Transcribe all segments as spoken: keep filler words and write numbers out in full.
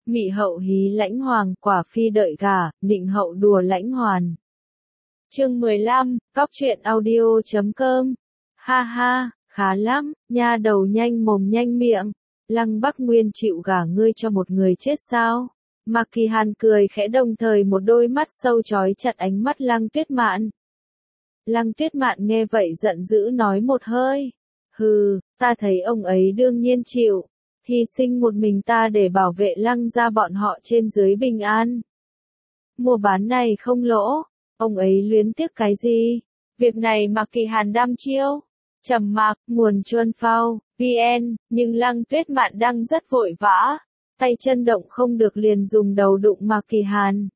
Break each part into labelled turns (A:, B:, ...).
A: Mị hậu hí lãnh hoàng, quả phi đợi gả, nịnh hậu đùa lãnh hoàn. Chương mười lăm, cóc truyện audio chấm com. Ha ha, khá lắm, nha đầu nhanh mồm nhanh miệng. Lăng Bắc Nguyên chịu gả ngươi cho một người chết sao? Mạc Kỳ Hàn cười khẽ, đồng thời một đôi mắt sâu chói chặt ánh mắt Lăng Tuyết Mạn. Lăng Tuyết Mạn nghe vậy giận dữ nói một hơi. Hừ, ta thấy ông ấy đương nhiên chịu. Hy sinh một mình ta để bảo vệ Lăng gia bọn họ trên dưới bình an. Mua bán này không lỗ. Ông ấy luyến tiếc cái gì? Việc này Mạc Kỳ Hàn đăm chiêu. Trầm mặc, nguồn chuân phao, vn, nhưng Lăng Tuyết Mạn đang rất vội vã. Tay chân động không được liền dùng đầu đụng Mạc Kỳ Hàn.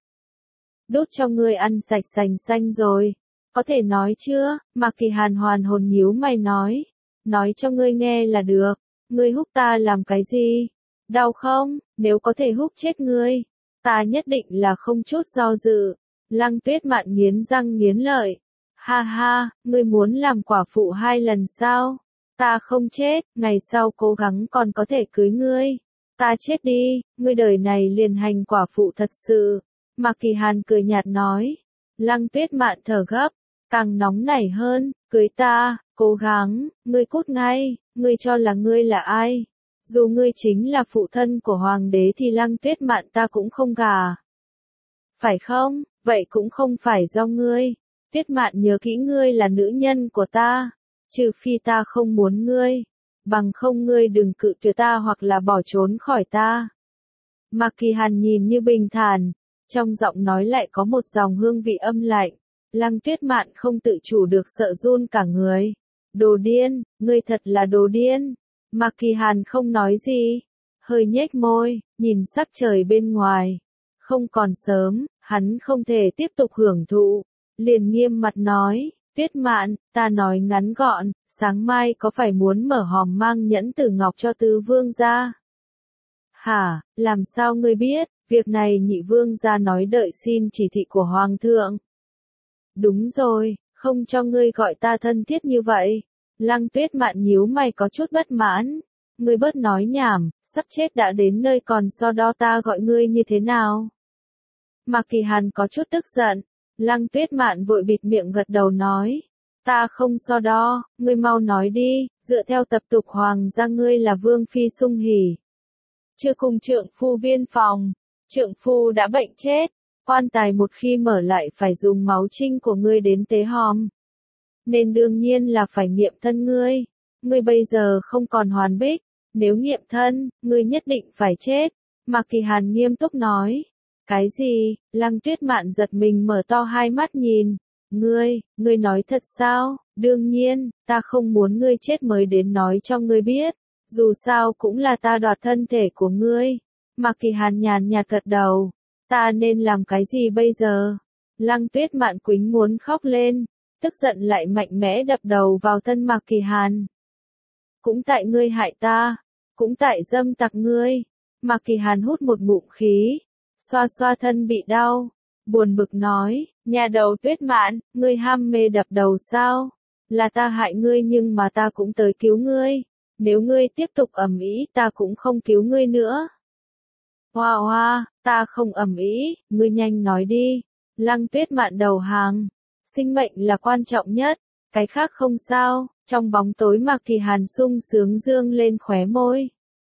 A: Đút cho ngươi ăn sạch sành xanh rồi. Có thể nói chưa? Mạc Kỳ Hàn hoàn hồn nhíu mày nói. Nói cho ngươi nghe là được. Ngươi húc ta làm cái gì? Đau không? Nếu có thể húc chết ngươi, ta nhất định là không chút do dự. Lăng Tuyết Mạn nghiến răng nghiến lợi. Ha ha, ngươi muốn làm quả phụ hai lần sao? Ta không chết, ngày sau cố gắng còn có thể cưới ngươi. Ta chết đi, ngươi đời này liền hành quả phụ thật sự. Mạc Kỳ Hàn cười nhạt nói. Lăng Tuyết Mạn thở gấp, càng nóng nảy hơn, cưới ta, cố gắng, ngươi cút ngay, ngươi cho là ngươi là ai? Dù ngươi chính là phụ thân của hoàng đế thì Lăng Tuyết Mạn ta cũng không gả. Phải không? Vậy cũng không phải do ngươi. Tuyết Mạn nhớ kỹ ngươi là nữ nhân của ta. Trừ phi ta không muốn ngươi. Bằng không ngươi đừng cự tuyệt ta hoặc là bỏ trốn khỏi ta. Mạc Kỳ Hàn nhìn như bình thản. Trong giọng nói lại có một dòng hương vị âm lạnh. Lăng Tuyết Mạn không tự chủ được sợ run cả người. Đồ điên, ngươi thật là đồ điên. Mạc Kỳ Hàn không nói gì. Hơi nhếch môi, nhìn sắc trời bên ngoài. Không còn sớm, hắn không thể tiếp tục hưởng thụ. Liền nghiêm mặt nói, Tuyết Mạn, ta nói ngắn gọn, sáng mai có phải muốn mở hòm mang nhẫn tử ngọc cho tứ vương gia? Hả, làm sao ngươi biết, việc này nhị vương gia nói đợi xin chỉ thị của hoàng thượng. Đúng rồi, không cho ngươi gọi ta thân thiết như vậy. Lăng Tuyết Mạn nhíu mày có chút bất mãn. Ngươi bớt nói nhảm, sắp chết đã đến nơi còn so đo ta gọi ngươi như thế nào? Mạc Kỳ Hàn có chút tức giận. Lăng Tuyết Mạn vội bịt miệng gật đầu nói. Ta không so đo, ngươi mau nói đi, dựa theo tập tục hoàng gia ngươi là vương phi sung hỉ. Chưa cùng trượng phu viên phòng, trượng phu đã bệnh chết, quan tài một khi mở lại phải dùng máu trinh của ngươi đến tế hòm. Nên đương nhiên là phải nghiệm thân ngươi. Ngươi bây giờ không còn hoàn bích, nếu nghiệm thân, ngươi nhất định phải chết. Mạc Kỳ Hàn nghiêm túc nói. Cái gì? Lăng Tuyết Mạn giật mình mở to hai mắt nhìn. Ngươi, ngươi nói thật sao? Đương nhiên, ta không muốn ngươi chết mới đến nói cho ngươi biết. Dù sao cũng là ta đoạt thân thể của ngươi. Mạc Kỳ Hàn nhàn nhạt gật đầu. Ta nên làm cái gì bây giờ? Lăng Tuyết Mạn quĩnh muốn khóc lên. Tức giận lại mạnh mẽ đập đầu vào thân Mạc Kỳ Hàn. Cũng tại ngươi hại ta. Cũng tại dâm tặc ngươi. Mạc Kỳ Hàn hút một ngụm khí. Xoa xoa thân bị đau, buồn bực nói, nhà đầu Tuyết Mạn, ngươi ham mê đập đầu sao? Là ta hại ngươi nhưng mà ta cũng tới cứu ngươi. Nếu ngươi tiếp tục ầm ĩ, ta cũng không cứu ngươi nữa. Hoa hoa, ta không ầm ĩ, ngươi nhanh nói đi. Lăng Tuyết Mạn đầu hàng. Sinh mệnh là quan trọng nhất, cái khác không sao. Trong bóng tối Mạc Kỳ Hàn sung sướng dương lên khóe môi.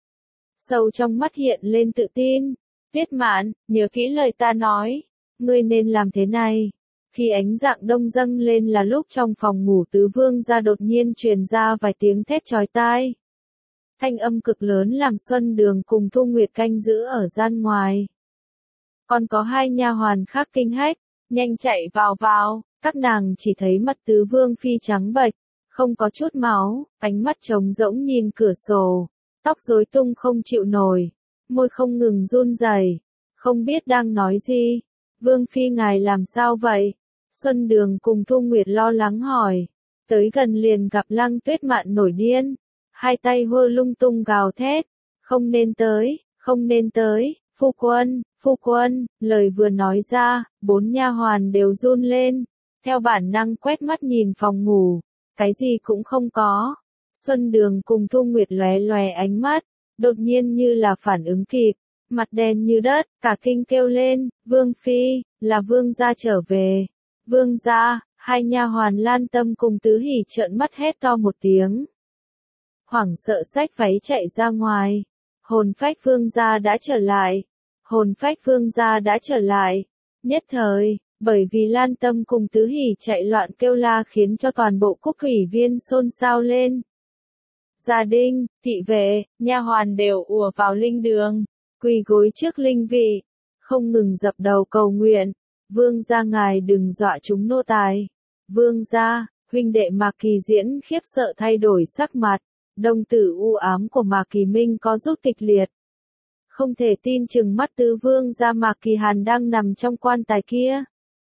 A: Sâu trong mắt hiện lên tự tin. Tuyết Mạn, nhớ kỹ lời ta nói. Ngươi nên làm thế này. Khi ánh dạng đông dâng lên là lúc trong phòng ngủ tứ vương gia đột nhiên truyền ra vài tiếng thét chói tai. Thanh âm cực lớn làm Xuân Đường cùng Thu Nguyệt canh giữ ở gian ngoài. Còn có hai nha hoàn khác kinh hách, nhanh chạy vào vào, các nàng chỉ thấy mặt tứ vương phi trắng bệch, không có chút máu, ánh mắt trống rỗng nhìn cửa sổ, tóc rối tung không chịu nổi. Môi không ngừng run rẩy, không biết đang nói gì. Vương phi ngài làm sao vậy? Xuân Đường cùng Thu Nguyệt lo lắng hỏi. Tới gần liền gặp Lăng Tuyết Mạn nổi điên, hai tay hơ lung tung gào thét, không nên tới, không nên tới, phu quân, phu quân. Lời vừa nói ra, bốn nha hoàn đều run lên, theo bản năng quét mắt nhìn phòng ngủ, cái gì cũng không có. Xuân Đường cùng Thu Nguyệt lóe lóe ánh mắt. Đột nhiên như là phản ứng kịp, mặt đen như đất, cả kinh kêu lên, Vương Phi, là Vương gia trở về. Vương gia, hai nha hoàn Lan Tâm cùng Tứ Hỷ trợn mắt hét to một tiếng. Hoảng sợ xách váy chạy ra ngoài. Hồn phách Vương gia đã trở lại. Hồn phách Vương gia đã trở lại. Nhất thời, bởi vì Lan Tâm cùng Tứ Hỷ chạy loạn kêu la khiến cho toàn bộ Cúc Thủy Viên xôn xao lên. Gia đình, thị vệ, nha hoàn đều ùa vào linh đường, quỳ gối trước linh vị, không ngừng dập đầu cầu nguyện. Vương gia ngài đừng dọa chúng nô tài. Vương gia, huynh đệ Mạc Kỳ Diễn khiếp sợ thay đổi sắc mặt. Đồng tử u ám của Mạc Kỳ Minh có rút kịch liệt. Không thể tin chừng mắt tứ vương gia Mạc Kỳ Hàn đang nằm trong quan tài kia.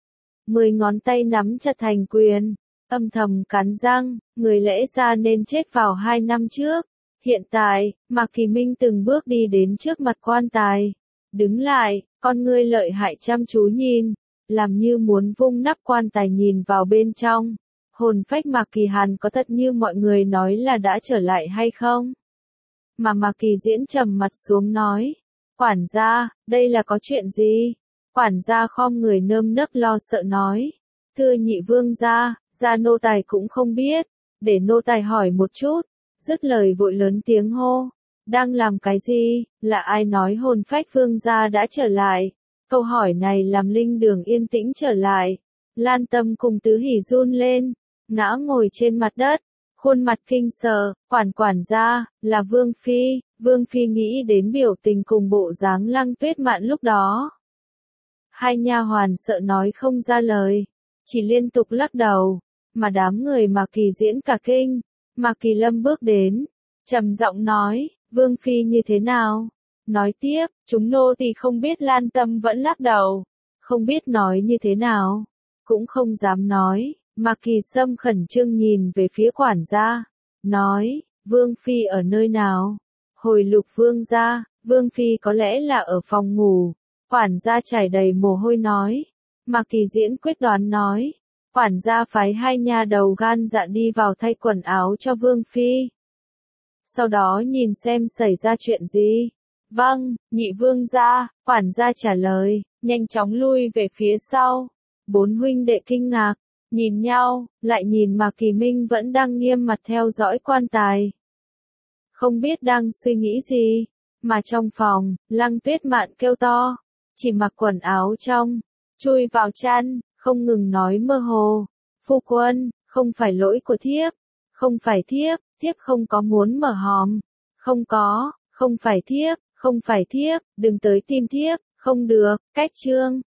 A: Mười ngón tay nắm chặt thành quyền, âm thầm cắn răng, người lẽ ra nên chết vào hai năm trước. Hiện tại, Mạc Kỳ Minh từng bước đi đến trước mặt quan tài. Đứng lại, con ngươi lợi hại chăm chú nhìn, làm như muốn vung nắp quan tài nhìn vào bên trong. Hồn phách Mạc Kỳ Hàn có thật như mọi người nói là đã trở lại hay không? Mà Mạc Kỳ Diễn trầm mặt xuống nói. Quản gia, đây là có chuyện gì? Quản gia khom người nơm nớp lo sợ nói. Thưa nhị vương gia, gia nô tài cũng không biết. Để nô tài hỏi một chút. Dứt lời vội lớn tiếng hô. Đang làm cái gì? Là ai nói hồn phách vương gia đã trở lại? Câu hỏi này làm linh đường yên tĩnh trở lại. Lan Tâm cùng Tứ Hỷ run lên, ngã ngồi trên mặt đất, khuôn mặt kinh sợ. Quản quản gia, là Vương Phi. Vương Phi nghĩ đến biểu tình cùng bộ dáng Lăng Tuyết Mạn lúc đó. Hai nha hoàn sợ nói không ra lời, chỉ liên tục lắc đầu, mà đám người Mạc Kỳ Diễn cả kinh. Mạc Kỳ Lâm bước đến, trầm giọng nói, Vương Phi như thế nào? Nói tiếp, chúng nô thì không biết. Lan Tâm vẫn lắc đầu, không biết nói như thế nào, cũng không dám nói. Mạc Kỳ Sâm khẩn trương nhìn về phía quản gia, nói, Vương Phi ở nơi nào? Hồi Lục vương gia, Vương Phi có lẽ là ở phòng ngủ. Quản gia chảy đầy mồ hôi nói. Mạc Kỳ Diễn quyết đoán nói. Quản gia phái hai nha đầu gan dạ đi vào thay quần áo cho Vương Phi. Sau đó nhìn xem xảy ra chuyện gì. Vâng, nhị vương gia, quản gia trả lời, nhanh chóng lui về phía sau. Bốn huynh đệ kinh ngạc, nhìn nhau, lại nhìn Mạc Kỳ Minh vẫn đang nghiêm mặt theo dõi quan tài. Không biết đang suy nghĩ gì, mà trong phòng, Lăng Tuyết Mạn kêu to, chỉ mặc quần áo trong, chui vào chăn, không ngừng nói mơ hồ. Phu quân, không phải lỗi của thiếp, không phải thiếp, thiếp không có muốn mở hòm, không có, không phải thiếp, không phải thiếp, đừng tới tìm thiếp, không được, cách chương.